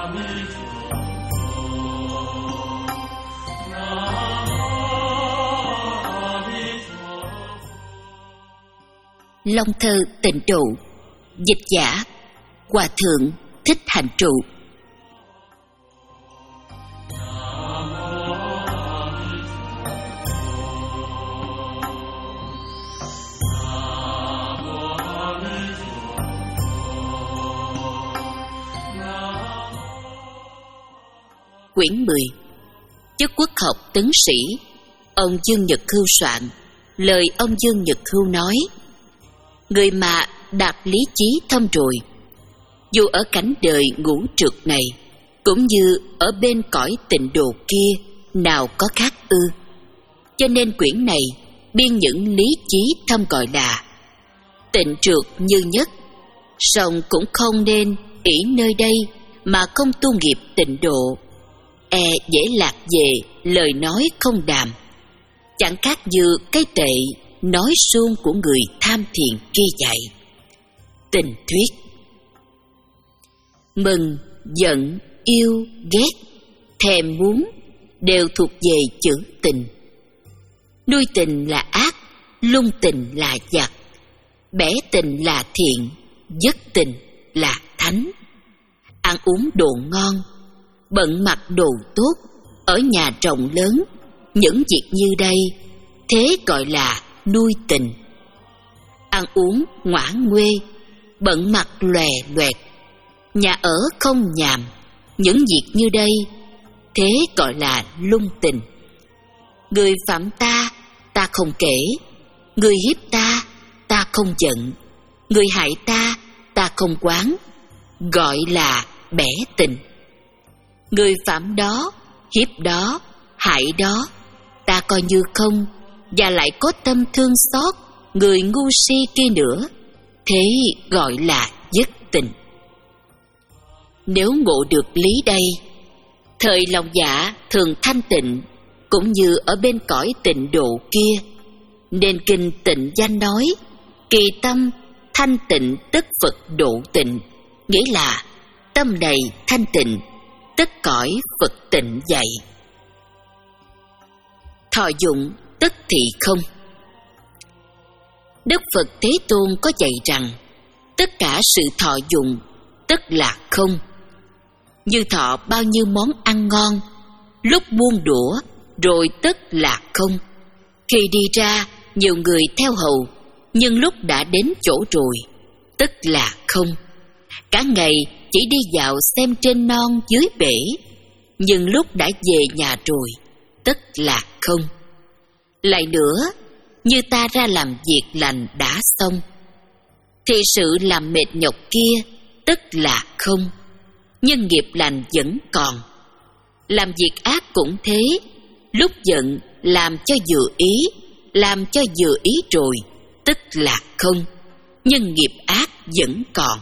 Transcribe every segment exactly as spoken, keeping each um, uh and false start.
Long thơ tịnh độ. Dịch giả Hòa thượng Thích Hành Trụ. Quyển mười. Chức quốc học tấn sĩ. Ông Dương Nhật Hưu soạn. Lời ông Dương Nhật Hưu nói: người mà đạt lý trí thâm rồi, dù ở cảnh đời ngũ trượt này, cũng như ở bên cõi tịnh độ kia, nào có khác ư? Cho nên quyển này biên những lý trí thâm gọi là tịnh trượt như nhất, song cũng không nên ỷ nơi đây mà không tu nghiệp tịnh độ, e dễ lạc về lời nói không đàm, chẳng khác như cái tệ nói suông của người tham thiền kia dạy. Tình thuyết. Mừng, giận, yêu, ghét, thèm muốn đều thuộc về chữ tình. Nuôi tình là ác, lung tình là giặc, bẻ tình là thiện, dứt tình là thánh. Ăn uống đồ ngon, bận mặc đồ tốt, ở nhà rộng lớn, những việc như đây, thế gọi là nuôi tình. Ăn uống ngoãn nguê, bận mặc lòe loẹt, nhà ở không nhàm, những việc như đây, thế gọi là lung tình. Người phạm ta, ta không kể, người hiếp ta, ta không giận, người hại ta, ta không quán, gọi là bẻ tình. Người phạm đó, hiếp đó, hại đó, ta coi như không, và lại có tâm thương xót người ngu si kia nữa, thế gọi là dứt tình. Nếu ngộ được lý đây, thời lòng dạ thường thanh tịnh, cũng như ở bên cõi tịnh độ kia, nên kinh Tịnh Danh nói: kỳ tâm thanh tịnh tức Phật độ tịnh, nghĩa là tâm này thanh tịnh, tất cõi Phật tịnh dạy. Thọ dụng tức thị không. Đức Phật Thế Tôn có dạy rằng tất cả sự thọ dụng tức là không. Như thọ bao nhiêu món ăn ngon, lúc buông đũa rồi tức là không. Khi đi ra nhiều người theo hầu, nhưng lúc đã đến chỗ rồi, tức là không. Cả ngày chỉ đi dạo xem trên non dưới bể, nhưng lúc đã về nhà rồi, tức là không. Lại nữa, như ta ra làm việc lành đã xong, thì sự làm mệt nhọc kia tức là không, nhưng nghiệp lành vẫn còn. Làm việc ác cũng thế, lúc giận làm cho vừa ý, làm cho vừa ý rồi, tức là không, nhưng nghiệp ác vẫn còn.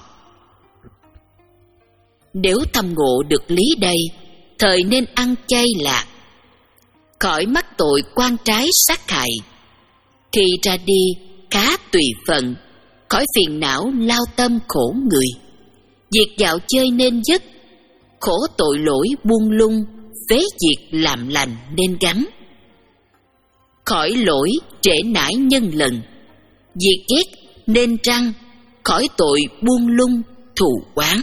Nếu thâm ngộ được lý đây, thời nên ăn chay lạc, khỏi mắc tội quan trái sát hại. Khi ra đi khá tùy phận, khỏi phiền não lao tâm khổ người. Việc dạo chơi nên dứt, khổ tội lỗi buông lung, phế việc làm lành nên gắn. Khỏi lỗi trễ nải nhân lần, việc ghét nên trăng, khỏi tội buông lung thù oán.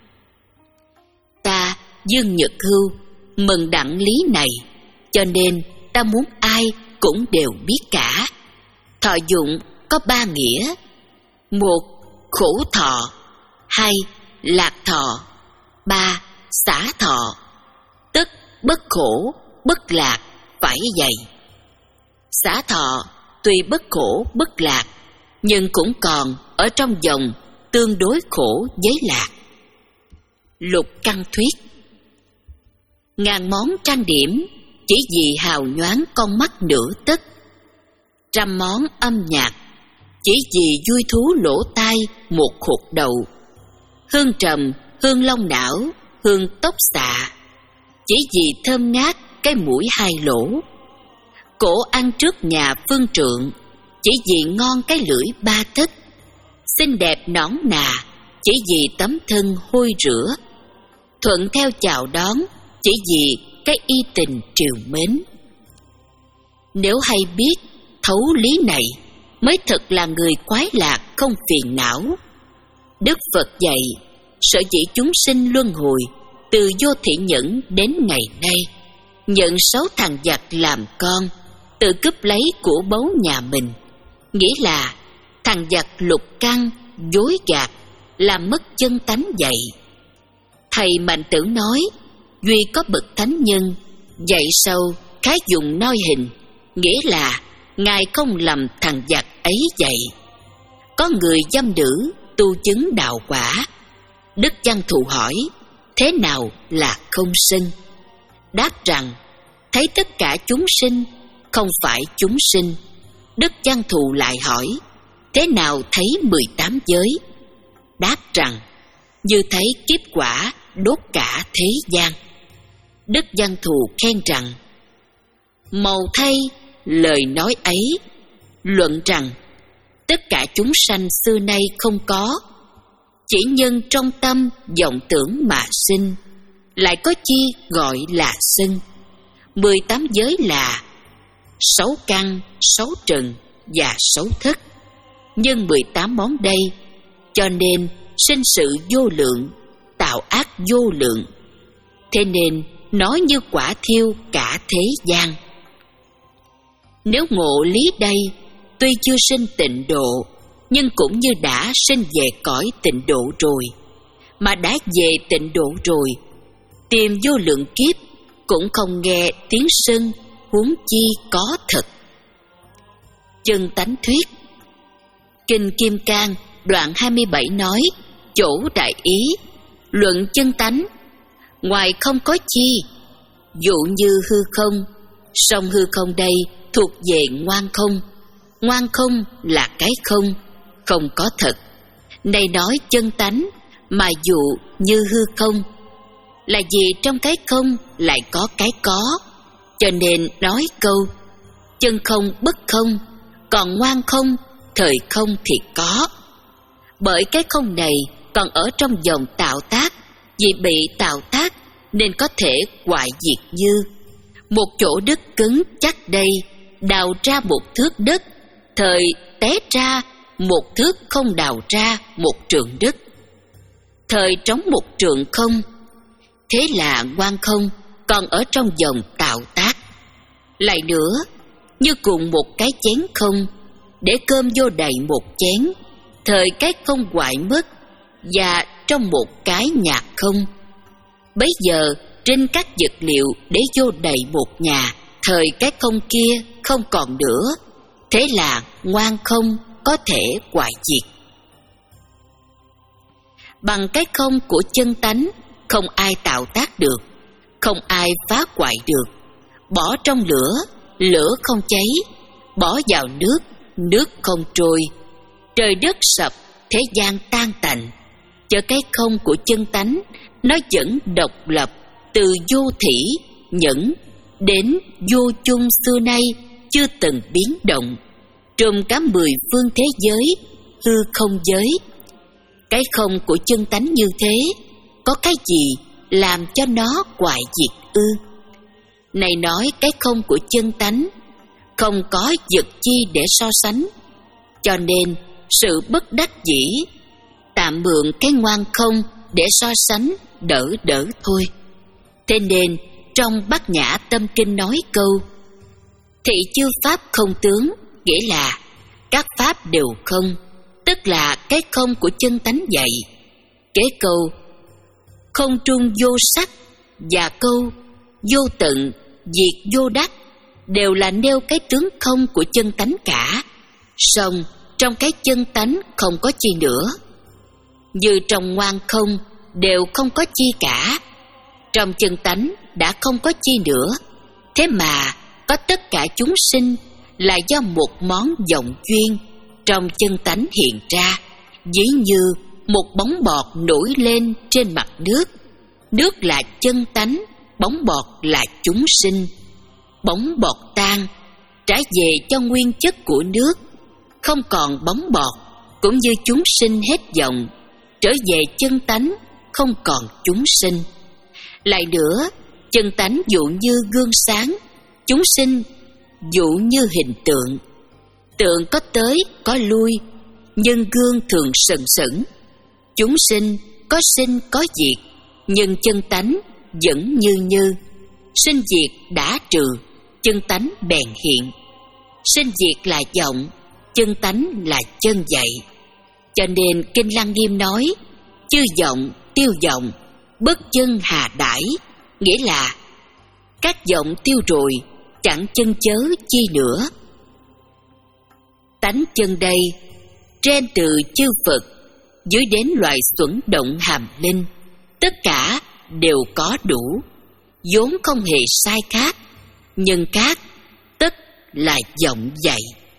Ta Dương Nhật Hưu mừng đặng lý này, cho nên ta muốn ai cũng đều biết cả. Thọ dụng có ba nghĩa: một, khổ thọ; hai, lạc thọ; ba, xả thọ. Tức bất khổ, bất lạc, phải vậy. Xả thọ tuy bất khổ, bất lạc, nhưng cũng còn ở trong vòng tương đối khổ với lạc. Lục căn thuyết. Ngàn món trang điểm chỉ vì hào nhoáng con mắt nửa tấc, trăm món âm nhạc chỉ vì vui thú lỗ tai một hột đậu, hương trầm, hương long não, hương tóc xạ chỉ vì thơm ngát cái mũi hai lỗ, cổ ăn trước nhà phương trượng chỉ vì ngon cái lưỡi ba tấc, xinh đẹp nõn nà chỉ vì tấm thân hôi rửa, thuận theo chào đón chỉ vì cái y tình triều mến. Nếu hay biết thấu lý này, mới thật là người khoái lạc không phiền não. Đức Phật dạy, sở dĩ chúng sinh luân hồi từ vô thị nhẫn đến ngày nay, nhận sáu thằng giặc làm con, tự cướp lấy của báu nhà mình. Nghĩa là thằng giặc lục căn, dối gạt, làm mất chân tánh dạy. Thầy Mạnh Tử nói, duy có bậc thánh nhân dạy sâu khá dùng noi hình, nghĩa là Ngài không lầm thằng giặc ấy dạy. Có người dâm nữ tu chứng đạo quả. Đức Văn Thù hỏi, thế nào là không sinh? Đáp rằng, thấy tất cả chúng sinh không phải chúng sinh. Đức Văn Thù lại hỏi, thế nào thấy mười tám giới? Đáp rằng, như thấy kiếp quả đốt cả thế gian. Đức Văn Thù khen rằng, màu thay lời nói ấy, luận rằng tất cả chúng sanh xưa nay không có, chỉ nhân trong tâm vọng tưởng mà sinh, lại có chi gọi là sinh. Mười tám giới là sáu căn, sáu trần và sáu thức, nhân mười tám món đây, cho nên sinh sự vô lượng, tạo ác vô lượng. Thế nên nói như quả thiêu cả thế gian. Nếu ngộ lý đây, tuy chưa sinh tịnh độ, nhưng cũng như đã sinh về cõi tịnh độ rồi. Mà đã về tịnh độ rồi, tìm vô lượng kiếp cũng không nghe tiếng sưng, huống chi có thật. Chân tánh thuyết. Kinh Kim Cang đoạn hai mươi bảy nói, chỗ đại ý, luận chân tánh, ngoài không có chi, dụ như hư không, song hư không đây thuộc về ngoan không. Ngoan không là cái không, không có thật. Này nói chân tánh, mà dụ như hư không, là vì trong cái không lại có cái có, cho nên nói câu chân không bất không, còn ngoan không thời không thì có. Bởi cái không này còn ở trong dòng tạo tác, vì bị tạo tác nên có thể hoại diệt. Như một chỗ đất cứng chắc đây, đào ra một thước đất, thời té ra một thước không đào ra một trượng đất, thời trống một trượng không. Thế là ngoan không còn ở trong dòng tạo tác. Lại nữa, như cùng một cái chén không, để cơm vô đầy một chén, thời cái không hoại mất, và trong một cái nhạc không. Bấy giờ trên các vật liệu để vô đầy một nhà, thời cái không kia không còn nữa. Thế là ngoan không có thể hoại diệt. Bằng cái không của chân tánh, không ai tạo tác được, không ai phá hoại được. Bỏ trong lửa, lửa không cháy; bỏ vào nước, nước không trôi. Trời đất sập, thế gian tan tành. Cho cái không của chân tánh, nó vẫn độc lập, từ vô thỉ, nhẫn đến vô chung xưa nay chưa từng biến động, trùm cả mười phương thế giới, hư không giới. Cái không của chân tánh như thế, có cái gì làm cho nó hoại diệt ư? Này nói cái không của chân tánh, không có vật chi để so sánh, cho nên sự bất đắc dĩ, tạm mượn cái ngoan không để so sánh đỡ đỡ thôi. Thế nên trong Bát Nhã Tâm Kinh nói câu thị chư pháp không tướng, nghĩa là các pháp đều không, tức là cái không của chân tánh dạy. Kế câu không trung vô sắc và câu vô tận diệt vô đắc đều là nêu cái tướng không của chân tánh cả. Song trong cái chân tánh không có chi nữa, như trong ngoan không đều không có chi cả. Trong chân tánh đã không có chi nữa, thế mà có tất cả chúng sinh là do một món vọng duyên trong chân tánh hiện ra, ví như một bóng bọt nổi lên trên mặt nước. Nước là chân tánh, bóng bọt là chúng sinh. Bóng bọt tan, trả về cho nguyên chất của nước, không còn bóng bọt, cũng như chúng sinh hết vọng, trở về chân tánh, không còn chúng sinh. Lại nữa, chân tánh dụ như gương sáng, chúng sinh dụ như hình tượng. Tượng có tới, có lui, nhưng gương thường sừng sững. Chúng sinh có sinh, có diệt, nhưng chân tánh vẫn như như. Sinh diệt đã trừ, chân tánh bèn hiện. Sinh diệt là vọng, chân tánh là chân dạy. Cho nên Kinh Lăng Nghiêm nói, chư vọng tiêu vọng, bất chân hà đãi, nghĩa là các vọng tiêu rồi, chẳng chân chớ chi nữa. Tánh chân đây, trên từ chư Phật, dưới đến loài xuẩn động hàm linh, tất cả đều có đủ, vốn không hề sai khác, nhưng khác tất là vọng dạy.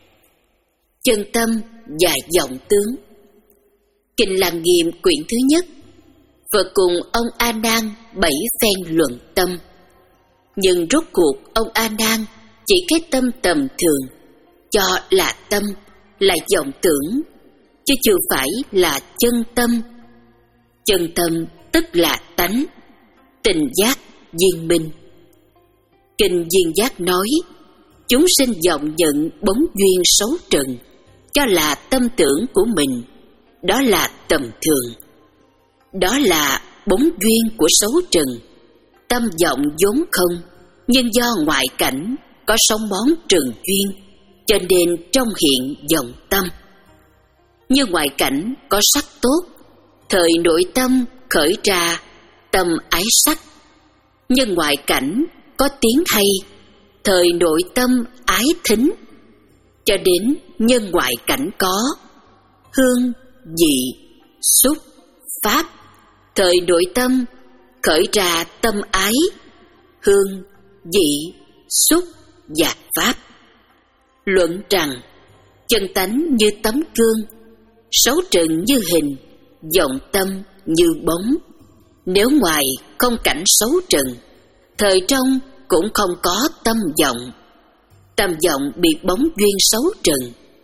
Chân tâm và vọng tướng. Kinh Lăng Nghiêm quyển thứ nhất, Phật cùng ông A Nan bảy phen luận tâm, nhưng rốt cuộc ông A Nan chỉ cái tâm tầm thường, cho là tâm, là vọng tưởng, chứ chưa phải là chân tâm. Chân tâm tức là tánh, tình giác viên minh. Kinh Viên Giác nói, chúng sinh vọng nhận bóng duyên xấu trần, cho là tâm tưởng của mình, đó là tầm thường. Đó là bóng duyên của xấu trần. Tâm vọng vốn không, nhưng do ngoại cảnh có sóng bón trần duyên, cho nên trong hiện vọng tâm. Như ngoại cảnh có sắc tốt, thời nội tâm khởi ra tâm ái sắc. Như ngoại cảnh có tiếng hay, thời nội tâm ái thính. Cho đến nhân ngoại cảnh có hương, vị, xúc, pháp, thời nội tâm khởi ra tâm ái, hương, vị, xúc và pháp. Luận rằng chân tánh như tấm gương, xấu trần như hình, vọng tâm như bóng. Nếu ngoài không cảnh xấu trần, thời trong cũng không có tâm vọng. Tâm vọng bị bóng duyên xấu trần.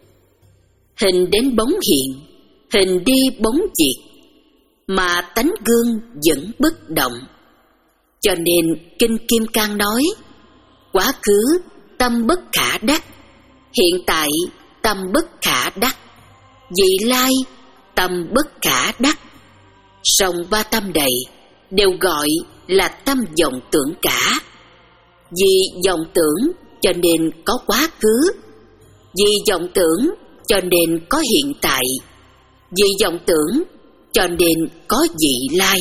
Hình đến bóng hiện, hình đi bóng diệt, mà tánh gương vẫn bất động. Cho nên Kinh Kim Cang nói, quá khứ tâm bất khả đắc, hiện tại tâm bất khả đắc, vị lai tâm bất khả đắc. Song ba tâm đầy đều gọi là tâm vọng tưởng cả. Vì vọng tưởng cho nên có quá khứ, vì vọng tưởng cho nên có hiện tại, vì vọng tưởng cho nên có vị lai.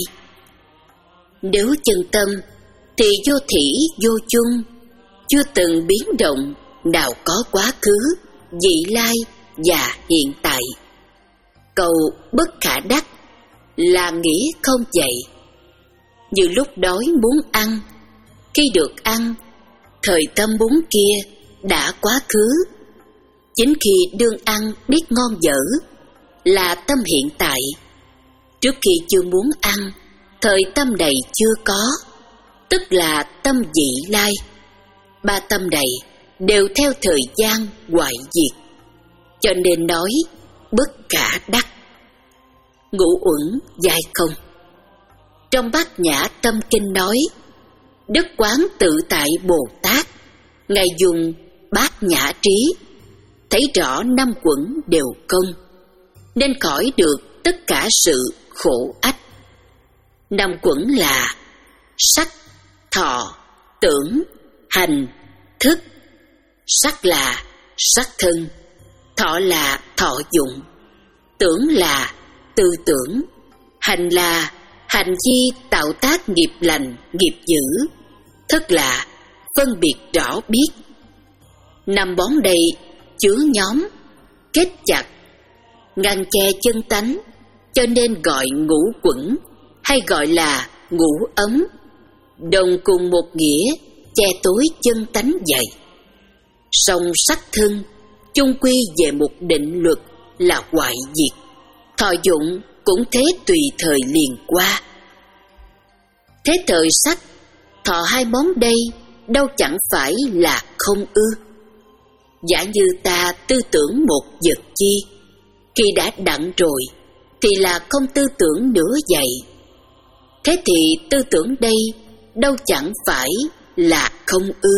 Nếu chân tâm thì vô thủy vô chung, chưa từng biến động, nào có quá khứ, vị lai và hiện tại. Cầu bất khả đắc là nghĩ không vậy. Như lúc đói muốn ăn, khi được ăn, thời tâm muốn kia đã quá khứ. Chính khi đương ăn biết ngon dở là tâm hiện tại. Trước khi chưa muốn ăn, thời tâm đầy chưa có, tức là tâm vị lai. Ba tâm đầy đều theo thời gian hoại diệt, cho nên nói bất khả đắc. Ngũ uẩn giai không. Trong Bát Nhã Tâm Kinh nói, Đức Quán Tự Tại Bồ Tát, Ngài dùng bát nhã trí, thấy rõ năm quẩn đều không, nên khỏi được tất cả sự khổ ách. Năm quẩn là sắc, thọ, tưởng, hành, thức. Sắc là sắc thân, thọ là thọ dụng, tưởng là tư tưởng, hành là hành vi tạo tác nghiệp lành, nghiệp dữ, thức là phân biệt rõ biết. Năm bón đây chứa nhóm, kết chặt, ngăn che chân tánh, cho nên gọi ngũ quẩn, hay gọi là ngũ ấm, đồng cùng một nghĩa che tối chân tánh vậy. Song sắc thân chung quy về một định luật là hoại diệt, thọ dụng cũng thế tùy thời liền qua. Thế thời sắc, thọ hai món đây đâu chẳng phải là không ư. Giả như ta tư tưởng một vật chi, khi đã đặng rồi thì là không tư tưởng nữa vậy. Thế thì tư tưởng đây đâu chẳng phải là không ư?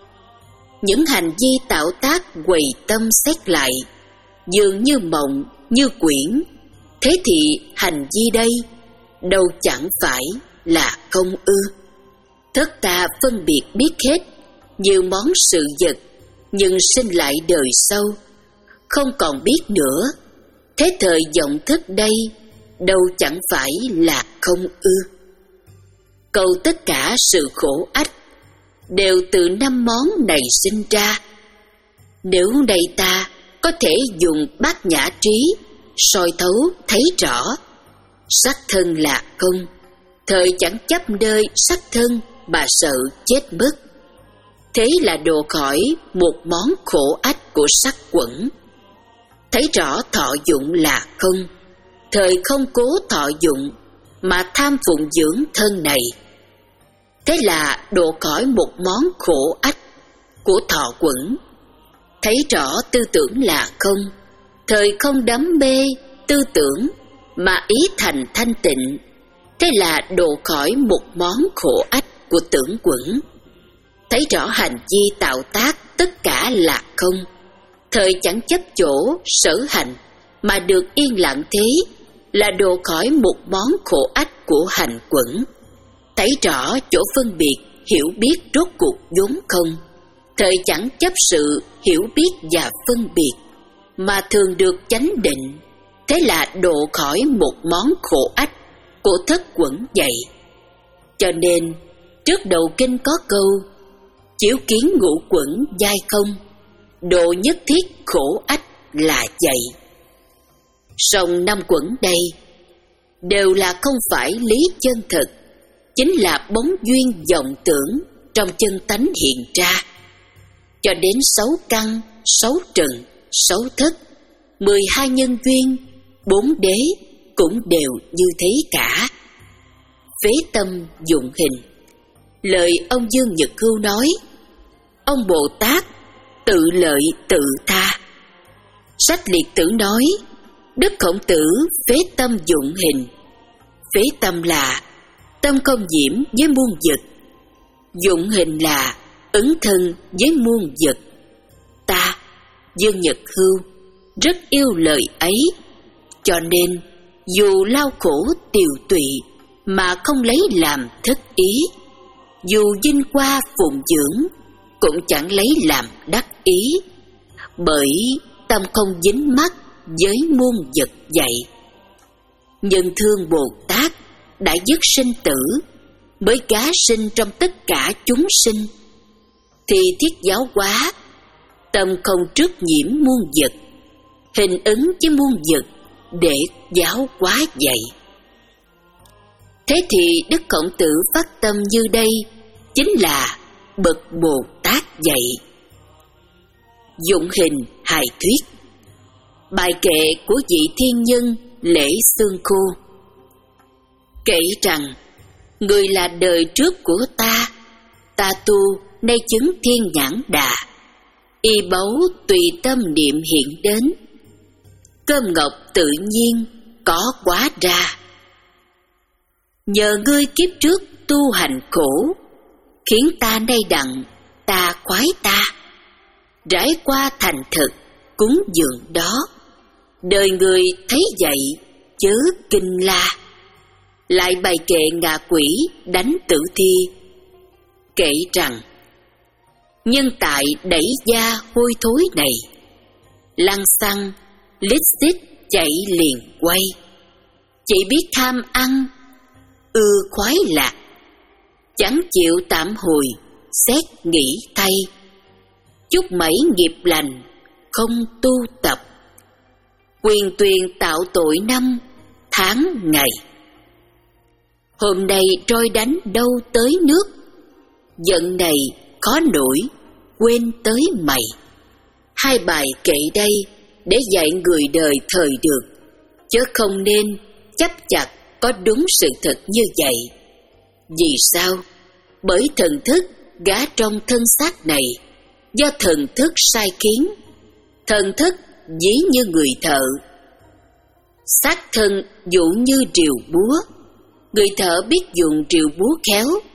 Những hành vi tạo tác quầy tâm xét lại, dường như mộng, như quyển, thế thì hành vi đây đâu chẳng phải là không ư? Thất ta phân biệt biết hết nhiều món sự vật, nhưng sinh lại đời sau không còn biết nữa, thế thời vọng thức đây đâu chẳng phải là không ư? Câu tất cả sự khổ ách đều từ năm món này sinh ra. Nếu đây ta có thể dùng bát nhã trí soi thấu thấy rõ, sắc thân là không, thời chẳng chấp nơi sắc thân mà sợ chết mất. Thế là độ khỏi một món khổ ách của sắc quẩn. Thấy rõ thọ dụng là không, thời không cố thọ dụng mà tham phụng dưỡng thân này. Thế là độ khỏi một món khổ ách của thọ quẩn. Thấy rõ tư tưởng là không, thời không đắm mê tư tưởng mà ý thành thanh tịnh. Thế là độ khỏi một món khổ ách của tưởng quẩn. Thấy rõ hành vi tạo tác tất cả là không, thời chẳng chấp chỗ sở hành mà được yên lặng, thế là độ khỏi một món khổ ách của hành quẩn. Thấy rõ chỗ phân biệt hiểu biết rốt cuộc vốn không, thời chẳng chấp sự hiểu biết và phân biệt mà thường được chánh định. Thế là độ khỏi một món khổ ách của thất quẩn vậy. Cho nên trước đầu kinh có câu chiếu kiến ngũ quẩn giai không, độ nhất thiết khổ ách là vậy. Song năm quẩn đây đều là không phải lý chân thực, chính là bóng duyên vọng tưởng trong chân tánh hiện ra. Cho đến sáu căn, sáu trần, sáu thất, mười hai nhân duyên, bốn đế cũng đều như thế cả. Phế tâm dụng hình. Lời ông Dương Nhật Hưu nói, ông Bồ Tát tự lợi tự tha. Sách Liệt Tử nói, Đức Khổng Tử phế tâm dụng hình. Phế tâm là tâm không nhiễm với muôn vật, dụng hình là ứng thân với muôn vật. Ta, Dương Nhật Hưu, rất yêu lời ấy, cho nên dù lao khổ tiều tụy mà không lấy làm thất ý, dù vinh qua phụng dưỡng cũng chẳng lấy làm đắc ý, bởi tâm không dính mắc với muôn vật vậy. Nhân thương Bồ Tát đã dứt sinh tử, mới gá sinh trong tất cả chúng sinh, thì thiết giáo hóa, tâm không trước nhiễm muôn vật, hình ứng với muôn vật để giáo hóa vậy. Thế thì Đức Khổng Tử phát tâm như đây chính là bậc Bồ Tát vậy. Dụng hình hài thuyết. Bài kệ của vị thiên nhân Lễ Xương Khô kể rằng, người là đời trước của ta, ta tu nay chứng thiên nhãn đà, y báu tùy tâm niệm hiện đến, cơm ngọc tự nhiên có quá ra. Nhờ ngươi kiếp trước tu hành khổ, khiến ta nay đặng ta khoái ta, rải qua thành thực cúng dường đó. Đời người thấy vậy chớ kinh la. Lại bày kệ ngạ quỷ đánh tử thi, kể rằng, nhân tại đẩy da hôi thối này, lăng xăng lít xít chạy liền quay, chỉ biết tham ăn ưa khoái lạc, chẳng chịu tạm hồi xét nghĩ thay, chút mấy nghiệp lành không tu tập, quyền tuyền tạo tội năm tháng ngày. Hôm nay trôi đánh đâu tới nước, giận này khó nổi quên tới mày. Hai bài kệ đây để dạy người đời thời được, chứ không nên chấp chặt có đúng sự thật như vậy. Vì sao? Bởi thần thức gả trong thân xác này, do thần thức sai khiến. Thần thức ví như người thợ, xác thân dụ như rìu búa. Người thợ biết dùng rìu búa khéo,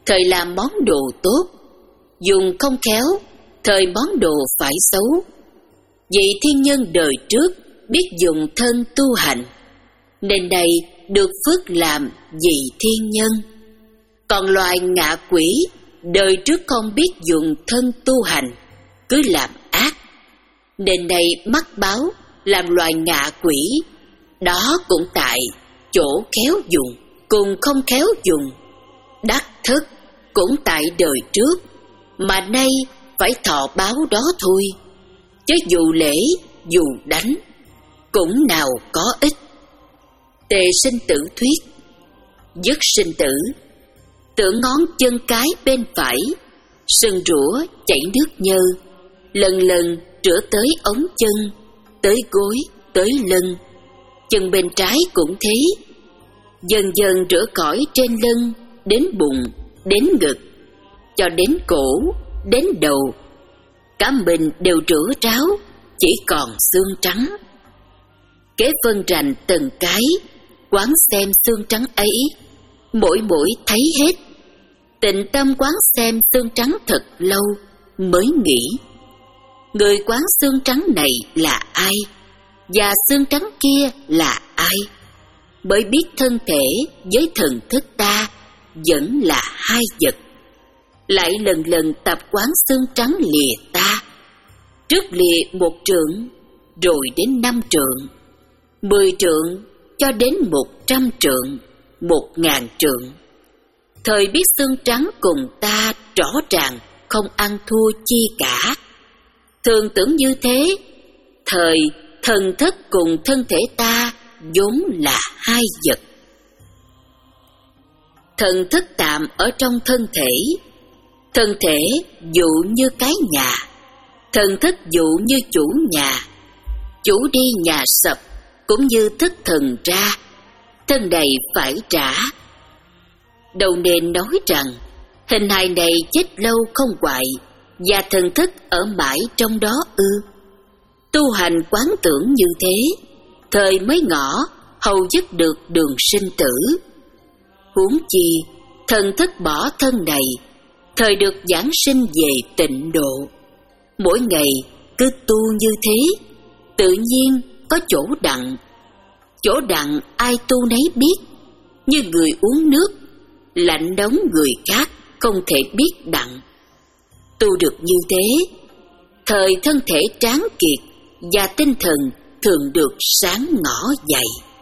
thời làm món đồ tốt, dùng không khéo, thời món đồ phải xấu. Vị thiên nhân đời trước biết dùng thân tu hành, nên đây được phước làm vị thiên nhân. Còn loài ngạ quỷ đời trước không biết dùng thân tu hành, cứ làm ác, nên đây mắc báo làm loài ngạ quỷ. Đó cũng tại chỗ khéo dùng cùng không khéo dùng. Đắc thức cũng tại đời trước, mà nay phải thọ báo đó thôi. Chứ dù lễ dù đánh cũng nào có ích. Tề Sinh Tử thuyết: dứt sinh tử, tưởng ngón chân cái bên phải sưng rủa chảy nước nhơ, lần lần rửa tới ống chân, tới gối, tới lưng. Chân bên trái cũng thế, dần dần rửa cõi trên lưng, đến bụng, đến ngực, cho đến cổ, đến đầu. Cả mình đều rửa ráo, chỉ còn xương trắng. Kế phân rành từng cái, quán xem xương trắng ấy, mỗi mỗi thấy hết. Tịnh tâm quán xem xương trắng thật lâu, mới nghĩ: người quán xương trắng này là ai, và xương trắng kia là ai? Mới biết thân thể với thần thức ta vẫn là hai vật. Lại lần lần tập quán xương trắng lìa ta, trước lìa một trượng, rồi đến năm trượng, mười trượng, cho đến một trăm trượng, một ngàn trượng. Thời biết xương trắng cùng ta rõ ràng không ăn thua chi cả. Thường tưởng như thế, thời thần thức cùng thân thể ta vốn là hai vật. Thần thức tạm ở trong thân thể, thân thể dụ như cái nhà, thần thức dụ như chủ nhà. Chủ đi nhà sập cũng như thức thần ra, thân này phải trả. Đầu nền nói rằng hình hài này chết lâu không hoại, và thần thức ở mãi trong đó ư? Tu hành quán tưởng như thế, thời mới ngỏ hầu dứt được đường sinh tử. Huống chi thần thức bỏ thân này, thời được giảng sinh về tịnh độ. Mỗi ngày cứ tu như thế, tự nhiên có chỗ đặng. Chỗ đặng ai tu nấy biết, như người uống nước, lạnh nóng người khác không thể biết đặng. Tu được như thế, thời thân thể tráng kiệt và tinh thần thường được sáng ngõ dậy.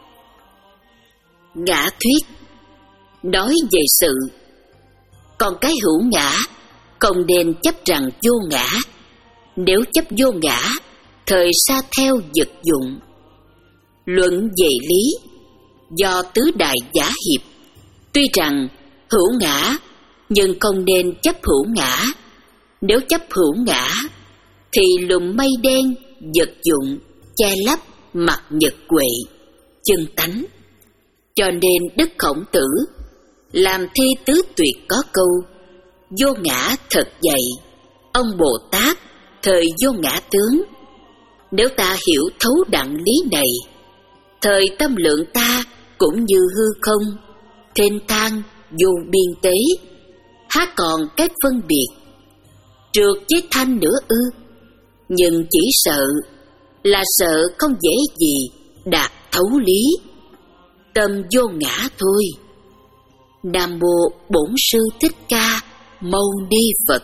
Ngã thuyết nói về sự, còn cái hữu ngã không nên chấp rằng vô ngã. Nếu chấp vô ngã, thời sa theo vật dụng. Luận về lý, do tứ đại giả hiệp, tuy rằng hữu ngã, nhưng không nên chấp hữu ngã. Nếu chấp hữu ngã, thì lùm mây đen, vật dụng, che lấp mặt nhật huệ, chân tánh. Cho nên Đức Khổng Tử làm thi tứ tuyệt có câu: vô ngã thật dày, ông Bồ Tát thời vô ngã tướng. Nếu ta hiểu thấu đặng lý này, thời tâm lượng ta cũng như hư không, thênh thang vô biên tế, há còn cách phân biệt trượt với thanh nữa ư? Nhưng chỉ sợ là sợ không dễ gì đạt thấu lý, tâm vô ngã thôi. Nam mô Bổn Sư Thích Ca Mâu Ni Phật.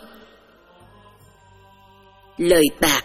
Lời bạc.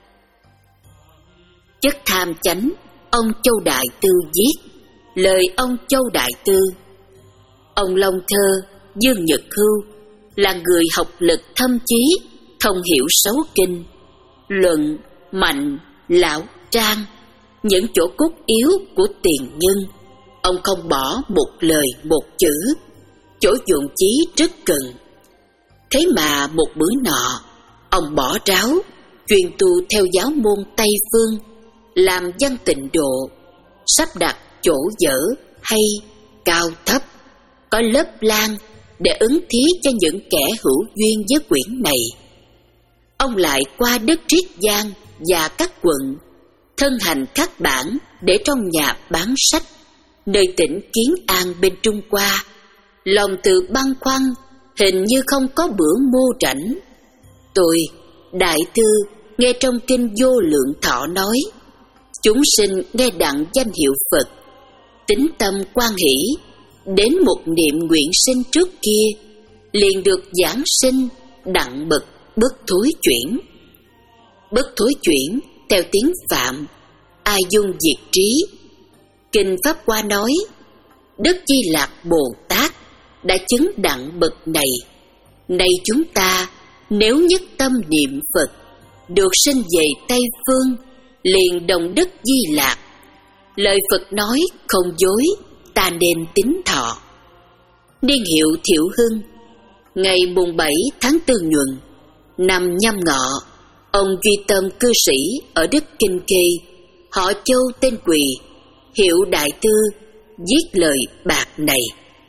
Chất tham chánh, ông Châu Đại Tư viết. Lời ông Châu Đại Tư. Ông Long Thơ, Dương Nhật Hưu là người học lực thâm chí, thông hiểu sáu kinh, luận, mạnh, lão, trang, những chỗ cốt yếu của tiền nhân. Ông không bỏ một lời một chữ, chỗ dụng chí rất cần. Thế mà một bữa nọ, ông bỏ ráo, chuyên tu theo giáo môn Tây Phương, làm văn tịnh độ, sắp đặt chỗ dở hay cao thấp, có lớp lang để ứng thí cho những kẻ hữu duyên với quyển này. Ông lại qua đất Triết Giang và các quận, thân hành các bản để trong nhà bán sách, nơi tỉnh Kiến An bên Trung Hoa. Lòng tự băn khoăn, hình như không có bữa mô rảnh. Tôi, Đại Thư, nghe trong kinh Vô Lượng Thọ nói, chúng sinh nghe đặng danh hiệu Phật, tín tâm quan hỷ, đến một niệm nguyện sinh trước kia, liền được giảng sinh đặng bậc bất thối chuyển. Bất thối chuyển theo tiếng Phạm, A Dung diệt trí. Kinh Pháp Hoa nói, Đức Di Lạc Bồ Tát đã chứng đặng bậc này. Nay chúng ta nếu nhất tâm niệm Phật, được sinh về Tây Phương, liền đồng Đức Di Lạc. Lời Phật nói không dối, ta nên tín thọ. Niên hiệu Thiệu Hưng. Ngày mùng bảy tháng tư nhuận, năm Nhâm Ngọ, ông Duy Tâm cư sĩ ở đất Kinh Kỳ, họ Châu tên Quỳ, hiệu Đại Tư, viết lời bạc này.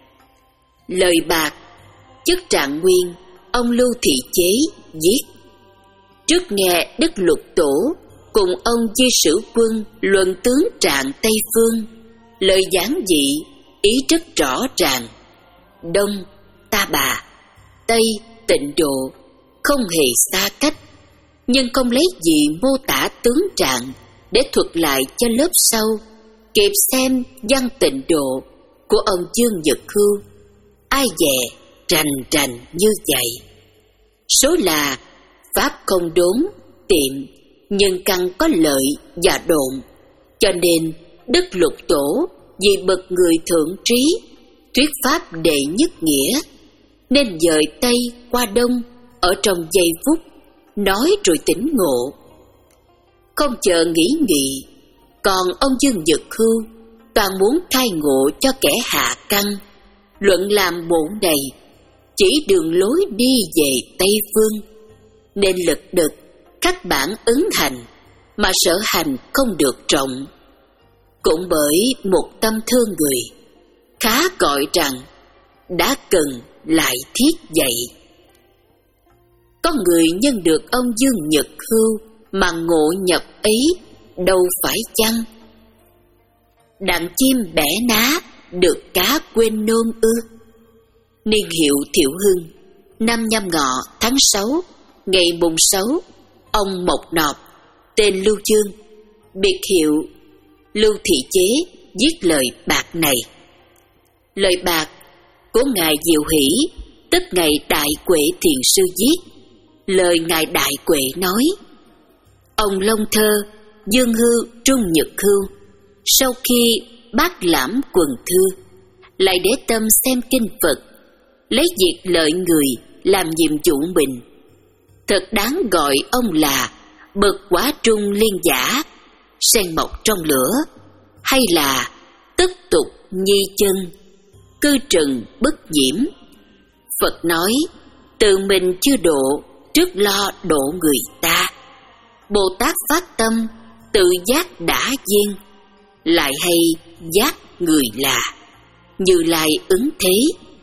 Lời bạc, chức Trạng Nguyên, ông Lưu Thị Chế viết. Trước nghe Đức Lục Tổ cùng ông Di Sử Quân luận tướng Trạng Tây Phương, lời giảng dị, ý rất rõ ràng. Đông, Ta Bà, Tây, Tịnh Độ, không hề xa cách, nhưng không lấy gì mô tả tướng Trạng để thuật lại cho lớp sau kịp xem văn Tịnh Độ của ông Dương Nhật Hưu. Ai dè rành rành như vậy. Số là pháp không đốn, tiệm, nhưng căn có lợi và độn. Cho nên Đức Lục Tổ vì bậc người thượng trí, thuyết pháp đệ nhất nghĩa, nên dời Tây qua Đông ở trong giây phút, nói rồi tỉnh ngộ. Không chờ nghĩ nghị, còn ông Dương Nhật Hưu toàn muốn khai ngộ cho kẻ hạ căn, luận làm bộ này chỉ đường lối đi về Tây Phương, nên lực đực các bản ứng hành mà sở hành không được trọng. Cũng bởi một tâm thương người, khá gọi rằng đã cần lại thiết vậy. Có người nhân được ông Dương Nhật Hưu mà ngộ nhập ấy, đâu phải chăng? Đặng chim bẻ ná, được cá quên nôm ư? Niên hiệu Thiệu Hưng. Năm Nhâm Ngọ tháng sáu, ngày mùng sáu, ông Mộc Nọp, tên Lưu Dương, biệt hiệu Lưu Thị Chế, viết lời bạc này. Lời bạc của ngài Diệu Hỷ, tức ngài Đại Quệ Thiền Sư viết. Lời ngài Đại Quệ nói: ông Long Thơ, Dương Hưu, Trung Nhật Hưu, sau khi bác lãm quần thư, lại để tâm xem kinh Phật, lấy việc lợi người làm nhiệm vụ mình. Thật đáng gọi ông là bậc quả trung liên giả, sen mọc trong lửa, hay là tất tục nhi chân, cư trần bất nhiễm. Phật nói, tự mình chưa độ, trước lo độ người ta. Bồ Tát phát tâm, tự giác đã duyên, lại hay giác người là, Như Lai ứng thế.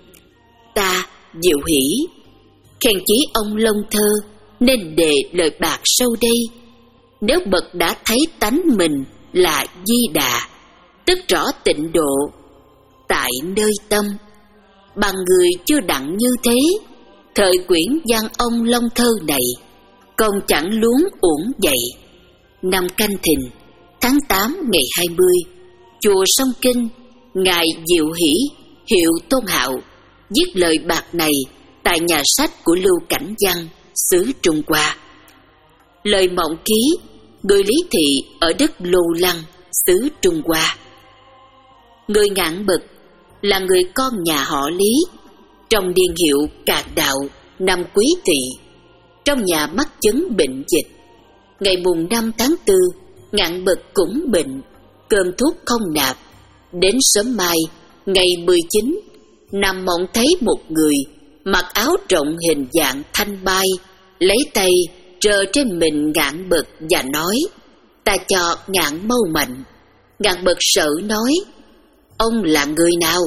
Ta, Diệu Hỷ, khen chí ông Long Thơ, nên đề lời bạc sau đây. Nếu bậc đã thấy tánh mình là Di Đà, tức rõ tịnh độ tại nơi tâm, bằng người chưa đặng như thế, thời quyển văn ông Long Thơ này, còn chẳng luống uổng vậy. Năm Canh Thìn, tháng tám ngày hai mươi, chùa Sông Kinh, ngài Diệu Hỷ, hiệu Tôn Hạo, viết lời bạc này tại nhà sách của Lưu Cảnh Văn, xứ Trung Hoa. Lời mộng ký, người Lý Thị ở đất Lô Lăng, xứ Trung Hoa. Người Ngạn Bật là người con nhà họ Lý, trong niên hiệu Càn Đạo, năm Quý Tỵ, trong nhà mắc chứng bệnh dịch. Ngày mùng năm tháng tư, Ngạn Bật cũng bệnh, cơm thuốc không nạp. Đến sớm mai, ngày mười chín, nằm mộng thấy một người mặc áo rộng hình dạng thanh bay, lấy tay rờ trên mình Ngạn Bật và nói: ta cho Ngạn mau mạnh. Ngạn Bật sợ nói: ông là người nào?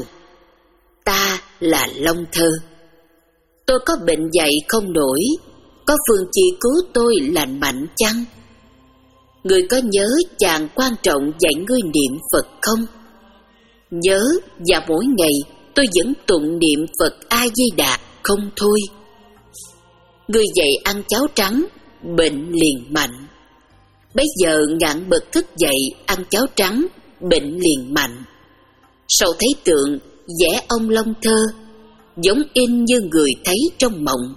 Ta là Long Thơ. Tôi có bệnh dậy không nổi, có phương chi cứu tôi lành mạnh chăng? Người có nhớ chàng quan trọng dạy ngươi niệm Phật không? Nhớ, và mỗi ngày tôi vẫn tụng niệm Phật A Di Đà không thôi. Người dậy ăn cháo trắng, bệnh liền mạnh. Bấy giờ Ngạn Bật thức dậy ăn cháo trắng, bệnh liền mạnh. Sau thấy tượng vẽ ông Long Thơ, giống in như người thấy trong mộng.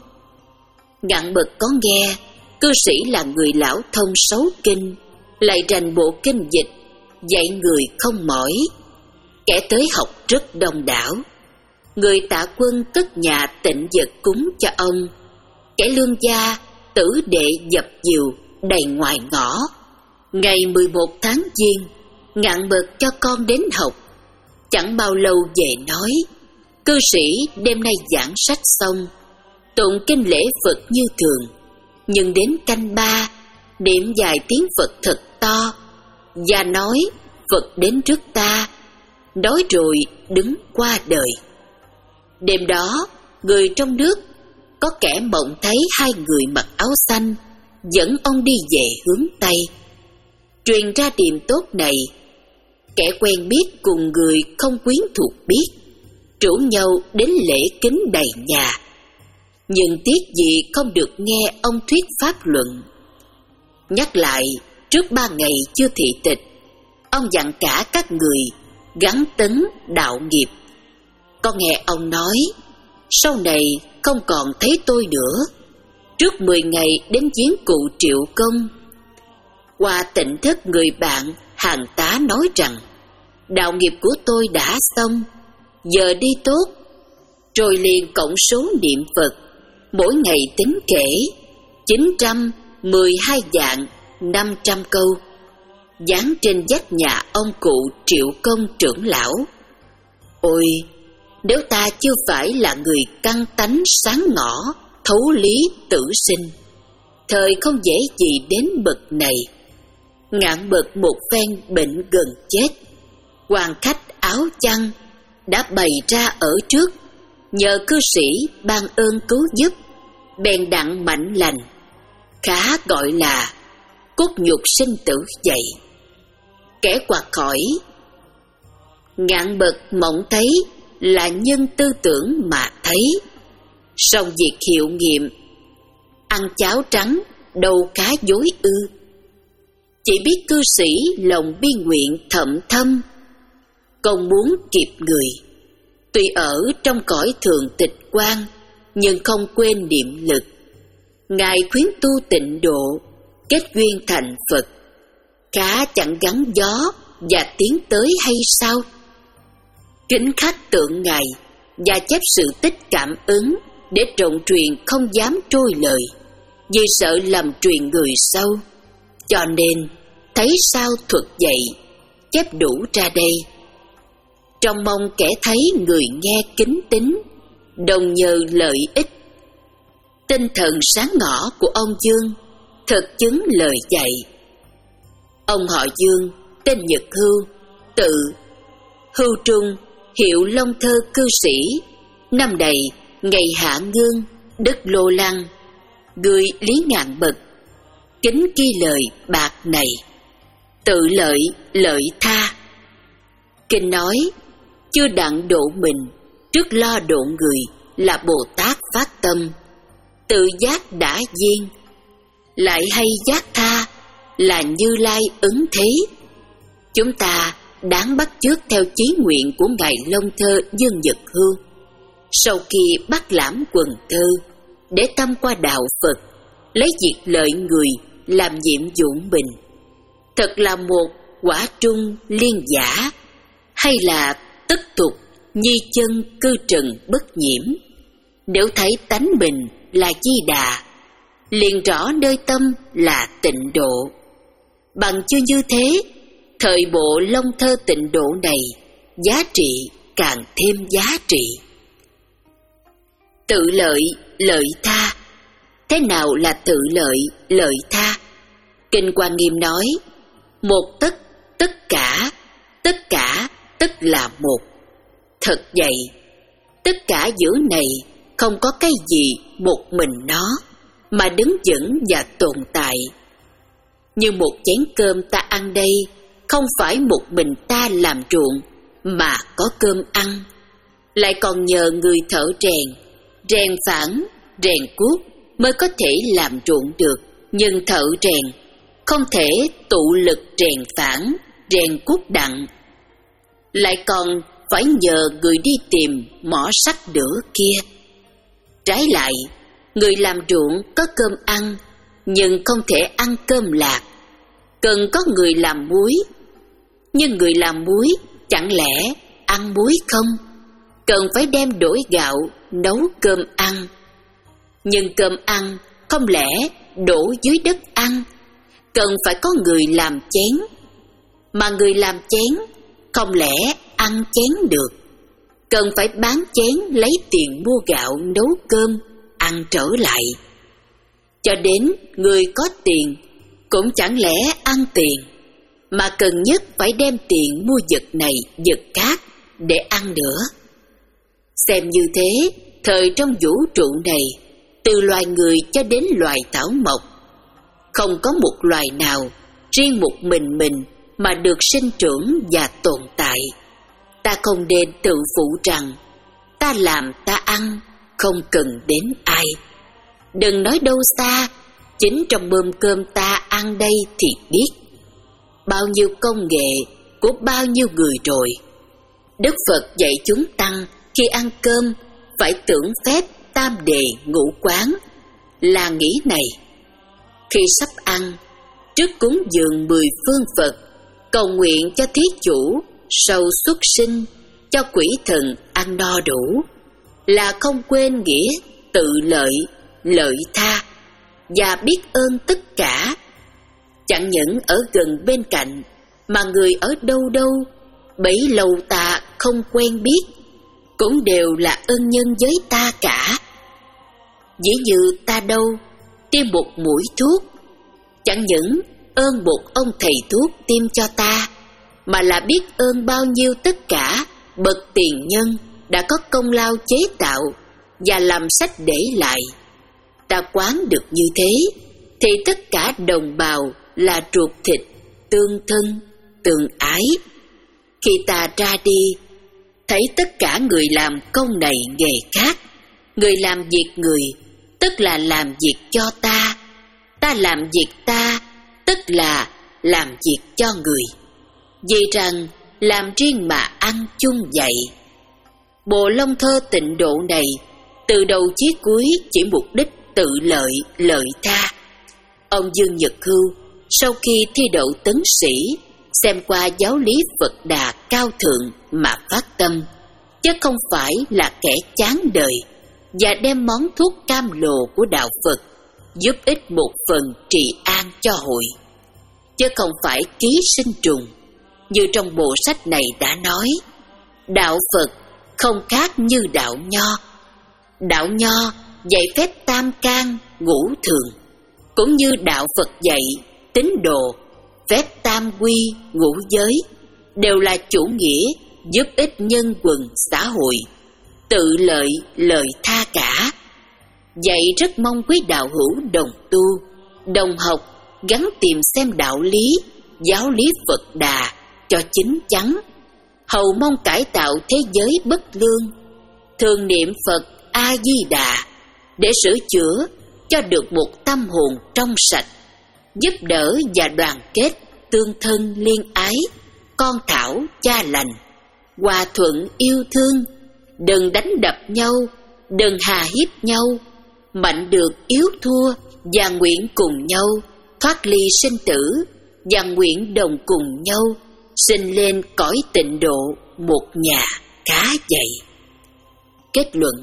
Ngạn Bật có nghe cư sĩ là người lão thông sáu kinh, lại rành bộ kinh dịch, dạy người không mỏi. Kẻ tới học rất đông đảo. Người Tạ Quân cất nhà tịnh vật cúng cho ông. Kẻ lương gia tử đệ dập dìu đầy ngoài ngõ. Ngày mười một tháng Giêng, Ngạn Bật cho con đến học. Chẳng bao lâu về nói, cư sĩ đêm nay giảng sách xong, tụng kinh lễ Phật như thường, nhưng đến canh ba niệm vài tiếng Phật thật to và nói Phật đến trước ta, nói rồi đứng qua đời. Đêm đó, người trong nước có kẻ mộng thấy hai người mặc áo xanh dẫn ông đi về hướng Tây. Truyền ra điềm tốt này, kẻ quen biết cùng người không quyến thuộc biết, rủ nhau đến lễ kính đầy nhà. Nhưng tiếc gì không được nghe ông thuyết pháp luận. Nhắc lại, trước ba ngày chưa thị tịch, ông dặn cả các người gắn tấn đạo nghiệp. Con nghe ông nói, sau này không còn thấy tôi nữa. Trước mười ngày đến giếng cụ Triệu Công. Qua tỉnh thức người bạn Hàng Tá nói rằng, đạo nghiệp của tôi đã xong, giờ đi tốt. Rồi liền cộng số niệm Phật, mỗi ngày tính kể, chín trăm mười hai vạn năm trăm câu, dán trên vách nhà ông cụ Triệu Công trưởng lão. Ôi, nếu ta chưa phải là người căn tánh sáng ngõ, thấu lý tử sinh, thời không dễ gì đến bậc này. Ngạn Bật một phen bệnh gần chết, hoàng khách áo chăn đã bày ra ở trước, nhờ cư sĩ ban ơn cứu giúp, bèn đặng mạnh lành, khá gọi là cốt nhục sinh tử dậy. Kẻ quạt khỏi, Ngạn Bật mộng thấy là nhân tư tưởng mà thấy, song việc hiệu nghiệm, ăn cháo trắng đâu cá dối ư. Chỉ biết cư sĩ lòng bi nguyện thậm thâm, công muốn kịp người. Tuy ở trong cõi thường tịch quan, nhưng không quên niệm lực. Ngài khuyến tu tịnh độ, kết duyên thành Phật, khá chẳng gắn gió và tiến tới hay sao? Kính khách tượng Ngài và chép sự tích cảm ứng, để trộn truyền không dám trôi lời, vì sợ lầm truyền người sau. Cho nên thấy sao thuật dạy, chép đủ ra đây. Trong mong kẻ thấy người nghe kính tín, đồng nhờ lợi ích. Tinh thần sáng ngõ của ông Dương thực chứng lời dạy. Ông họ Dương tên Nhật Hưu, tự Hưu Trung, hiệu Long Thơ cư sĩ. Năm đầy ngày hạ ngương, đất Lô Lăng, gửi Lý Ngạn Bật kính ghi lời bạc này: tự lợi lợi tha. Kinh nói, chưa đặng độ mình, trước lo độ người là Bồ Tát phát tâm, tự giác đã duyên, lại hay giác tha là Như Lai ứng thế. Chúng ta đáng bắt chước theo chí nguyện của Ngài Long Thơ Dương Nhật Hưu. Sau khi bắt lãm quần thơ, để tâm qua đạo Phật, lấy việc lợi người làm nhiệm vụ mình, thật là một quả trung liên giả, hay là tất tục nhi chân cư trần bất nhiễm. Nếu thấy tánh mình là Di Đà, liền rõ nơi tâm là tịnh độ. Bằng chưa như thế, thời bộ Long Thơ tịnh độ này giá trị càng thêm giá trị. Tự lợi lợi tha. Thế nào là tự lợi lợi tha? Kinh Quan Nghiêm nói, một tất tất cả, tất cả tất là một. Thật vậy, tất cả giữa này không có cái gì một mình nó, mà đứng vững và tồn tại. Như một chén cơm ta ăn đây, không phải một mình ta làm ruộng mà có cơm ăn, lại còn nhờ người thợ rèn, Rèn phản, rèn cuốc mới có thể làm ruộng được, nhưng thợ rèn không thể tụ lực rèn phản, rèn cuốc đặng, lại còn phải nhờ người đi tìm mỏ sắt đửa kia. Trái lại, người làm ruộng có cơm ăn, nhưng không thể ăn cơm lạc, cần có người làm muối. Nhưng người làm muối chẳng lẽ ăn muối không? Cần phải đem đổi gạo nấu cơm ăn. Nhưng cơm ăn không lẽ đổ dưới đất ăn, cần phải có người làm chén. Mà người làm chén không lẽ ăn chén được, cần phải bán chén lấy tiền mua gạo nấu cơm ăn trở lại. Cho đến người có tiền cũng chẳng lẽ ăn tiền, mà cần nhất phải đem tiền mua vật này vật khác để ăn nữa. Xem như thế, thời trong vũ trụ này, từ loài người cho đến loài thảo mộc, không có một loài nào riêng một mình mình mà được sinh trưởng và tồn tại. Ta không nên tự phụ rằng ta làm ta ăn, không cần đến ai. Đừng nói đâu xa, chính trong mâm cơm ta ăn đây thì biết bao nhiêu công nghệ của bao nhiêu người rồi. Đức Phật dạy chúng tăng khi ăn cơm phải tưởng phép tam đề ngũ quán, là nghĩ này: khi sắp ăn, trước cúng dường mười phương Phật, cầu nguyện cho thí chủ sau xuất sinh, cho quỷ thần ăn no đủ, là không quên nghĩa tự lợi, lợi tha, và biết ơn tất cả. Chẳng những ở gần bên cạnh, mà người ở đâu đâu, bấy lâu ta không quen biết, cũng đều là ân nhân với ta cả. Dĩ như ta đâu tiêm một mũi thuốc, chẳng những ơn một ông thầy thuốc tiêm cho ta, mà là biết ơn bao nhiêu tất cả bậc tiền nhân đã có công lao chế tạo và làm sách để lại. Ta quán được như thế, thì tất cả đồng bào là ruột thịt, tương thân, tương ái. Khi ta ra đi, thấy tất cả người làm công này nghề khác, người làm việc người, tức là làm việc cho ta, ta làm việc ta, tức là làm việc cho người. Vì rằng làm riêng mà ăn chung vậy. Bộ Long Thơ Tịnh Độ này từ đầu chí cuối chỉ mục đích tự lợi, lợi tha. Ông Dương Nhật Hưu sau khi thi đậu tấn sĩ, xem qua giáo lý Phật Đà cao thượng mà phát tâm, chứ không phải là kẻ chán đời, và đem món thuốc cam lồ của đạo Phật giúp ích một phần trị an cho hội, chứ không phải ký sinh trùng. Như trong bộ sách này đã nói, đạo Phật không khác như đạo Nho. Đạo Nho dạy phép tam can ngũ thường, cũng như đạo Phật dạy tín đồ phép tam quy ngũ giới, đều là chủ nghĩa giúp ích nhân quần xã hội, tự lợi lợi tha cả. Vậy rất mong quý đạo hữu đồng tu, đồng học gắn tìm xem đạo lý, giáo lý Phật Đà cho chính chắn, hầu mong cải tạo thế giới bất lương, thường niệm Phật A Di Đà để sửa chữa cho được một tâm hồn trong sạch, giúp đỡ và đoàn kết tương thân liên ái, con thảo cha lành, hòa thuận yêu thương, đừng đánh đập nhau, đừng hà hiếp nhau, mạnh được yếu thua, và nguyện cùng nhau thoát ly sinh tử, và nguyện đồng cùng nhau sinh lên cõi tịnh độ một nhà cá vậy. Kết luận: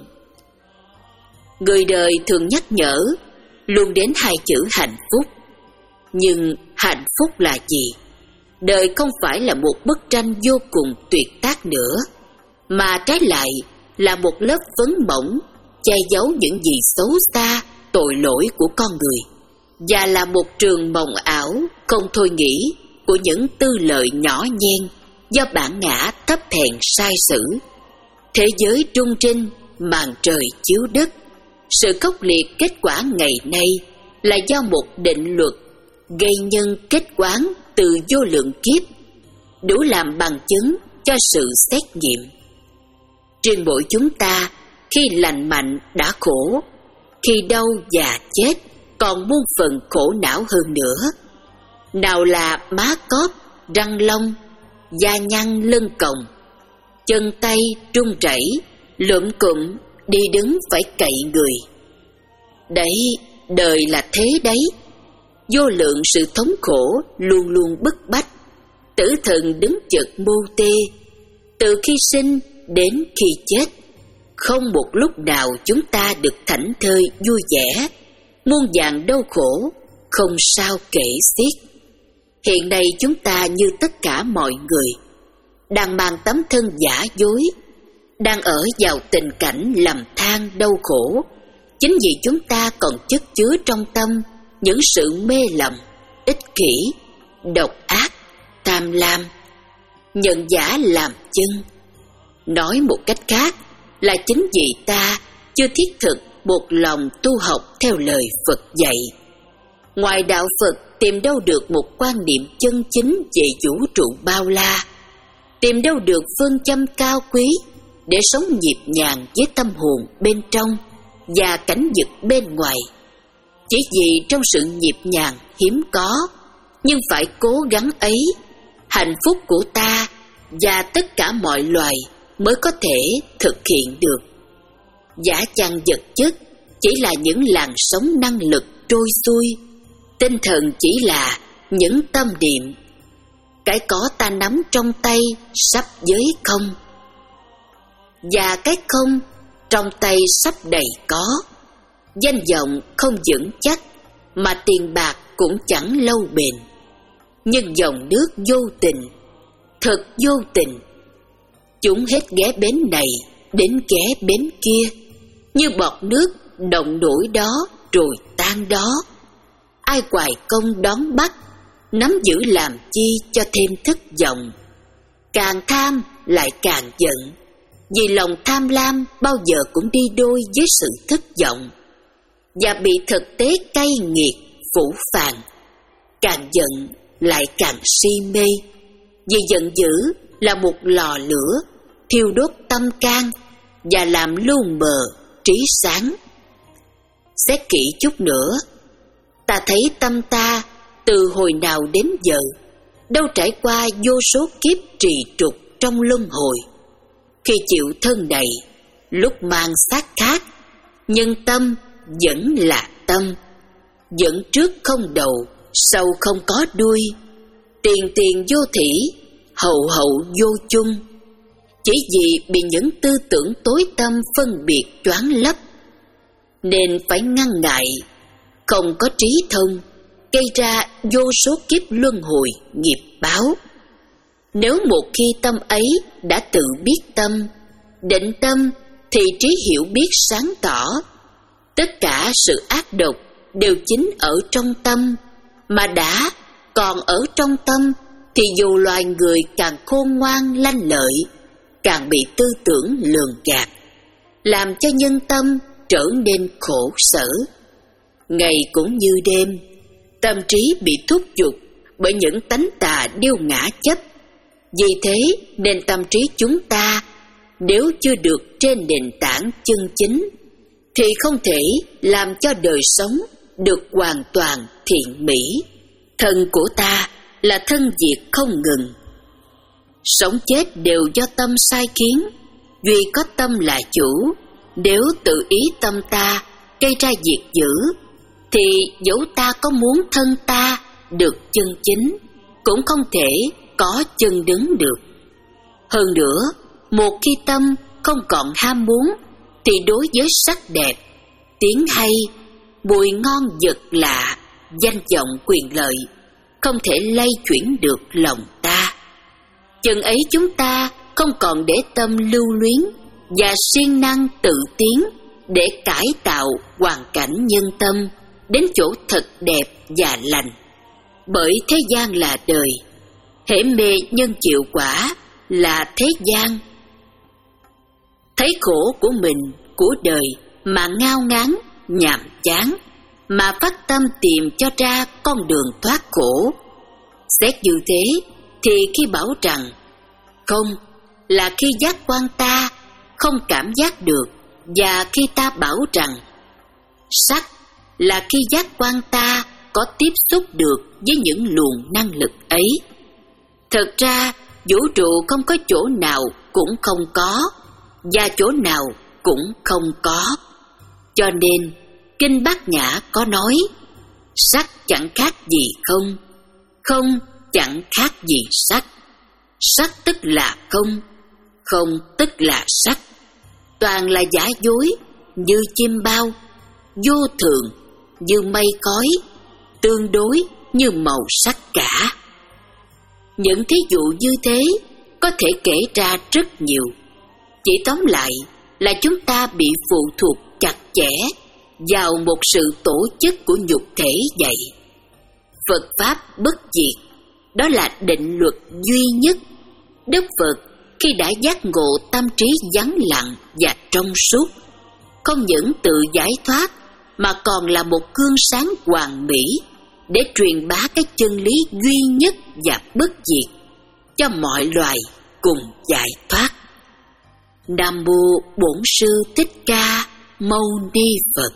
người đời thường nhắc nhở luôn đến hai chữ hạnh phúc. Nhưng hạnh phúc là gì? Đời không phải là một bức tranh vô cùng tuyệt tác nữa, mà trái lại là một lớp phấn mỏng che giấu những gì xấu xa, tội lỗi của con người, và là một trường mộng ảo không thôi nghĩ của những tư lợi nhỏ nhen do bản ngã thấp hèn sai sử. Thế giới trung trinh, màn trời chiếu đất. Sự khốc liệt kết quả ngày nay là do một định luật gây nhân kết quán từ vô lượng kiếp, đủ làm bằng chứng cho sự xét nghiệm. Riêng bộ chúng ta khi lành mạnh đã khổ, khi đau và chết còn muôn phần khổ não hơn nữa. Nào là má cóp, răng long, da nhăn lưng còng, chân tay run rẩy, lượm cụm, đi đứng phải cậy người. Đấy, đời là thế đấy. Vô lượng sự thống khổ luôn luôn bức bách. Tử thần đứng chực mưu tê, từ khi sinh đến khi chết. Không một lúc nào chúng ta được thảnh thơi vui vẻ. Muôn vàn đau khổ, không sao kể xiết. Hiện nay chúng ta như tất cả mọi người đang mang tấm thân giả dối, đang ở vào tình cảnh lầm than đau khổ, chính vì chúng ta còn chất chứa trong tâm những sự mê lầm, ích kỷ, độc ác, tham lam, nhận giả làm chân. Nói một cách khác là chính vì ta chưa thiết thực một lòng tu học theo lời Phật dạy. Ngoài đạo Phật tìm đâu được một quan niệm chân chính về vũ trụ bao la, tìm đâu được phương châm cao quý để sống nhịp nhàng với tâm hồn bên trong và cảnh vật bên ngoài. Chỉ vì trong sự nhịp nhàng hiếm có, nhưng phải cố gắng ấy, hạnh phúc của ta và tất cả mọi loài mới có thể thực hiện được. Giả chăng vật chất chỉ là những làn sóng năng lực trôi xuôi, tinh thần chỉ là những tâm niệm. Cái có ta nắm trong tay sắp với không, và cái không trong tay sắp đầy có. Danh vọng không vững chắc, mà tiền bạc cũng chẳng lâu bền. Nhưng dòng nước vô tình, thật vô tình, chúng hết ghé bến này đến ghé bến kia, như bọt nước động nổi đó rồi tan đó. Ai hoài công đón bắt, nắm giữ làm chi cho thêm thất vọng. Càng tham lại càng giận, vì lòng tham lam bao giờ cũng đi đôi với sự thất vọng, và bị thực tế cay nghiệt phủ phàng. Càng giận lại càng si mê, vì giận dữ là một lò lửa thiêu đốt tâm can và làm lu mờ trí sáng. Xét kỹ chút nữa, ta thấy tâm ta từ hồi nào đến giờ đâu trải qua vô số kiếp trì trục trong luân hồi. Khi chịu thân này, lúc mang xác khác, nhưng tâm vẫn là tâm, vẫn trước không đầu, sau không có đuôi, tiền tiền vô thỉ, hậu hậu vô chung. Chỉ vì bị những tư tưởng tối tâm phân biệt choáng lấp, nên phải ngăn ngại, không có trí thông, gây ra vô số kiếp luân hồi nghiệp báo. Nếu một khi tâm ấy đã tự biết tâm, định tâm, thì trí hiểu biết sáng tỏ. Tất cả sự ác độc đều chính ở trong tâm, mà đã còn ở trong tâm thì dù loài người càng khôn ngoan lanh lợi, càng bị tư tưởng lường gạt, làm cho nhân tâm trở nên khổ sở. Ngày cũng như đêm, tâm trí bị thúc giục bởi những tánh tà điêu ngã chấp. Vì thế nên tâm trí chúng ta nếu chưa được trên nền tảng chân chính thì không thể làm cho đời sống được hoàn toàn thiện mỹ. Thân của ta là thân diệt không ngừng, sống chết đều do tâm sai khiến. Duy có tâm là chủ. Nếu tự ý tâm ta gây ra diệt dữ, thì dẫu ta có muốn thân ta được chân chính, cũng không thể có chân đứng được. Hơn nữa, một khi tâm không còn ham muốn, thì đối với sắc đẹp, tiếng hay, mùi ngon vật lạ, danh vọng quyền lợi, không thể lay chuyển được lòng ta. Chừng ấy chúng ta không còn để tâm lưu luyến và siêng năng tự tiến để cải tạo hoàn cảnh nhân tâm đến chỗ thật đẹp và lành. Bởi thế gian là đời, hễ mê nhân chịu quả là thế gian. Thấy khổ của mình, của đời mà ngao ngán, nhàm chán, mà phát tâm tìm cho ra con đường thoát khổ. Xét như thế thì khi bảo rằng không, là khi giác quan ta không cảm giác được Và khi ta bảo rằng sắc là khi giác quan ta có tiếp xúc được với những luồng năng lực ấy, thật ra vũ trụ không có chỗ nào cũng không có, và chỗ nào cũng không có. Cho nên Kinh Bát Nhã có nói, sắc chẳng khác gì không, không chẳng khác gì sắc. Sắc tức là không, không tức là sắc. Toàn là giả dối, như chim bao, vô thường như mây khói, tương đối như màu sắc cả. Những thí dụ như thế có thể kể ra rất nhiều. Chỉ tóm lại là chúng ta bị phụ thuộc chặt chẽ vào một sự tổ chức của nhục thể vậy. Phật Pháp bất diệt, đó là định luật duy nhất. Đức Phật khi đã giác ngộ tâm trí vắng lặng và trong suốt, không những tự giải thoát mà còn là một gương sáng hoàn mỹ để truyền bá cái chân lý duy nhất và bất diệt cho mọi loài cùng giải thoát. Nam Mô Bổn Sư Thích Ca Mâu Ni Phật.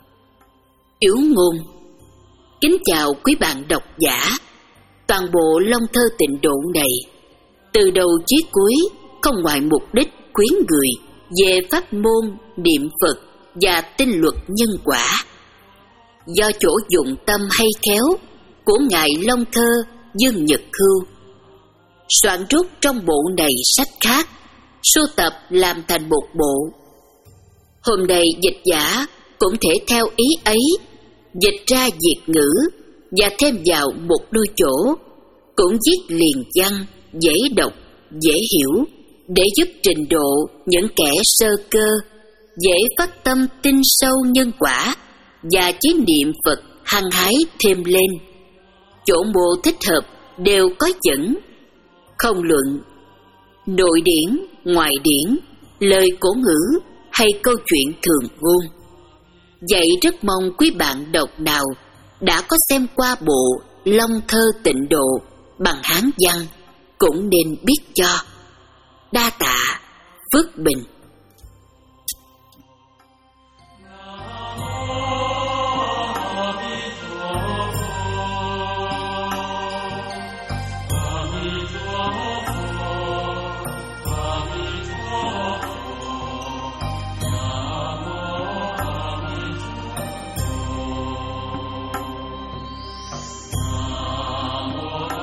Yếu ngôn. Kính chào quý bạn độc giả. Toàn bộ Long Thơ Tịnh Độ này, từ đầu chí cuối không ngoài mục đích khuyến người về pháp môn niệm Phật và tinh luật nhân quả. Do chỗ dụng tâm hay khéo của ngài Long Thơ Dương Nhật Hưu, soạn rút trong bộ này sách khác, sưu tập làm thành một bộ. Hôm nay dịch giả cũng thể theo ý ấy dịch ra Việt ngữ và thêm vào một đôi chỗ, cũng viết liền văn, dễ đọc, dễ hiểu, để giúp trình độ những kẻ sơ cơ dễ phát tâm tin sâu nhân quả và chí niệm Phật hăng hái thêm lên. Chỗ mộ thích hợp đều có dẫn, không luận nội điển, ngoại điển, lời cổ ngữ hay câu chuyện thường ngôn. Vậy rất mong quý bạn đọc nào đã có xem qua bộ Long Thơ Tịnh Độ bằng Hán văn cũng nên biết cho. Đa tạ Phước Bình.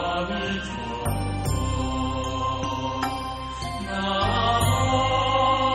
Oh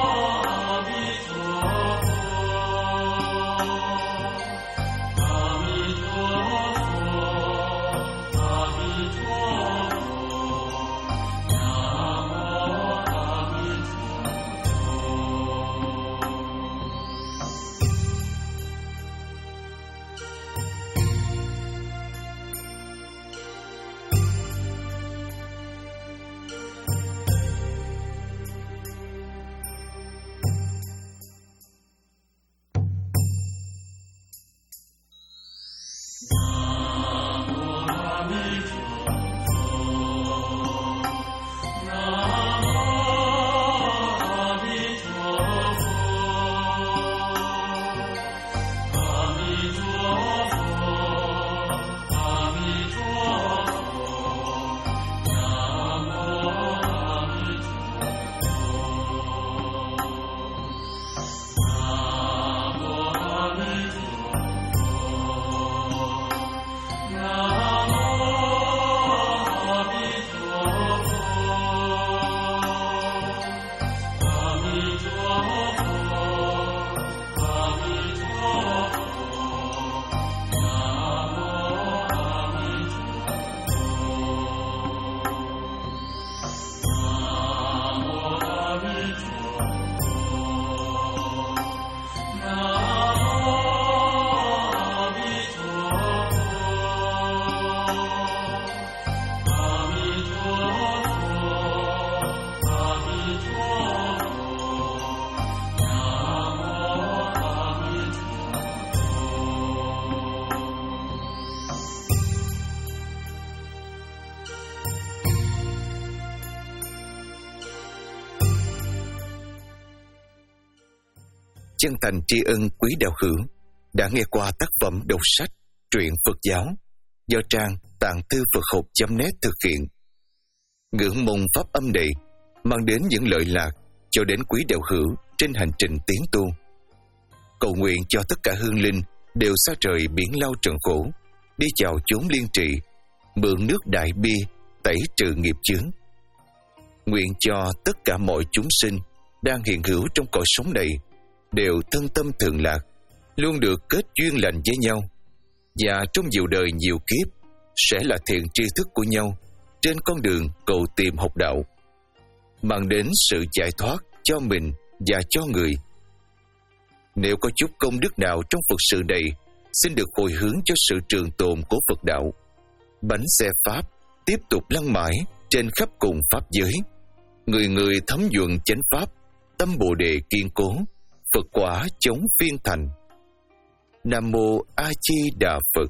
chân thành tri ân quý đạo hữu đã nghe qua tác phẩm đọc sách truyện Phật giáo do trang tạng thư Phật học chấm net thực hiện. Ngưỡng mong pháp âm này mang đến những lợi lạc cho đến quý đạo hữu trên hành trình tiến tu. Cầu nguyện cho tất cả hương linh đều xa rời biển lao trần khổ, đi vào chốn liên trị, mượn nước đại bi tẩy trừ nghiệp chướng. Nguyện cho tất cả mọi chúng sinh đang hiện hữu trong cõi sống này đều thân tâm thường lạc, luôn được kết duyên lành với nhau, và trong nhiều đời nhiều kiếp sẽ là thiện tri thức của nhau trên con đường cầu tìm học đạo, mang đến sự giải thoát cho mình và cho người. Nếu có chút công đức nào trong Phật sự này, xin được hồi hướng cho sự trường tồn của Phật đạo. Bánh xe Pháp tiếp tục lăn mãi trên khắp cùng Pháp giới. Người người thấm nhuần chánh Pháp, tâm Bồ Đề kiên cố, Phật quả chống phiên thành. Nam Mô A Di Đà Phật.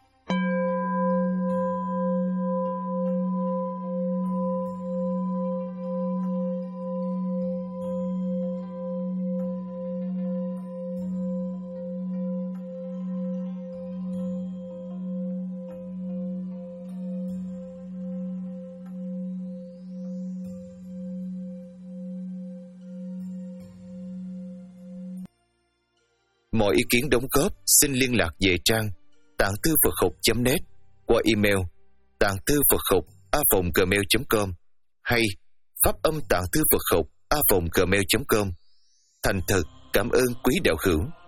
Mọi ý kiến đóng góp xin liên lạc về trang tạng thư Phật học chấm net qua email tạng thư Phật học a vòng gmail chấm com hay pháp âm tạng thư Phật học a vòng gmail chấm com. Thành thật cảm ơn quý đạo hữu.